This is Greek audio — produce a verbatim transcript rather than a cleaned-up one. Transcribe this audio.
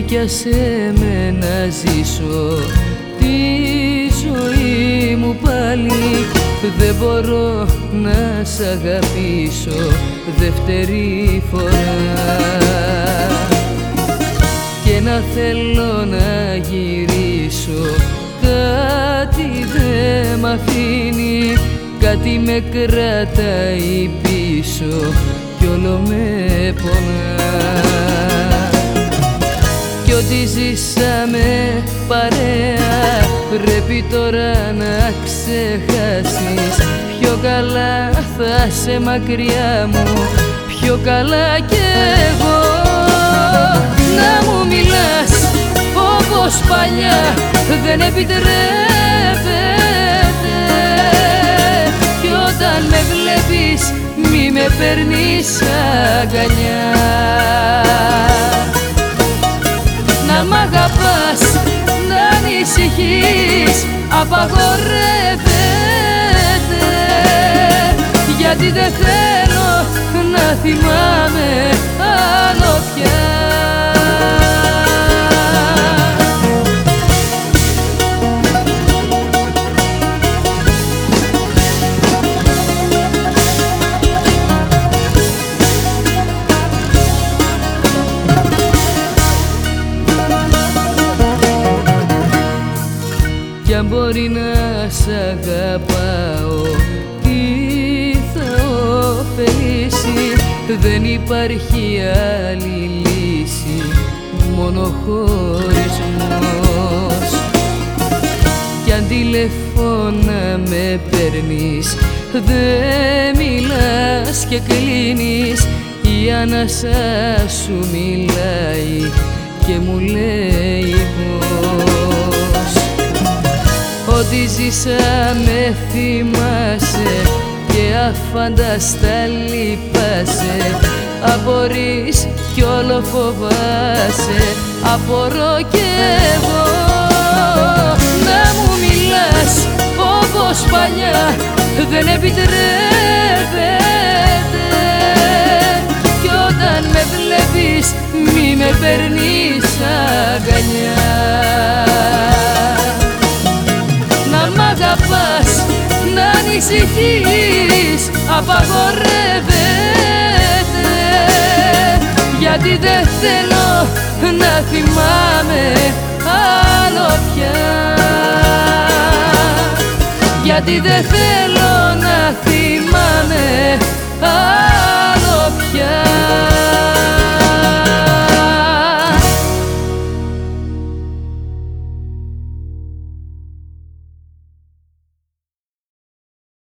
πιάσε με να ζήσω τη ζωή μου πάλι. Δεν μπορώ να σ' αγαπήσω δεύτερη φορά και να θέλω να γυρίσω, κάτι δε μ' αφήνει, κάτι με κρατάει πίσω κι όλο με πονά. Κι ό,τι ζήσαμε παρέα πρέπει τώρα να ξεχάσεις. Πιο καλά θα σε μακριά μου, πιο καλά κι εγώ. Να μου μιλάς όπως παλιά δεν επιτρέπεται, κι όταν με βλέπεις μη με παίρνεις αγκαλιά. Να μ' αγαπάς, να ανησυχείς, απαγορεύεται, γιατί δεν θέλω να θυμάμαι άλλο πια. Κι αν μπορεί να σ' αγαπάω, τι θα ωφελήσει? Δεν υπάρχει άλλη λύση, μόνο χωρισμός. Κι αν τηλεφώνα με παίρνεις, δεν μιλάς και κλείνεις, η ανάσα σου μιλάει και μου λέει πως ό,τι ζήσαμε θυμάσαι και αφάνταστα λυπάσαι. Απορείς κι όλο φοβάσαι, απορώ κι εγώ. Να μου μιλάς όπως παλιά δεν επιτρέπεται, κι όταν με βλέπεις μη με παίρνεις αγκαλιά. Να μ' αγαπάς, να ανησυχείς, απαγορεύεται, γιατί δεν θέλω να θυμάμαι άλλο πια, γιατί δεν θέλω να θυμάμαι άλλο.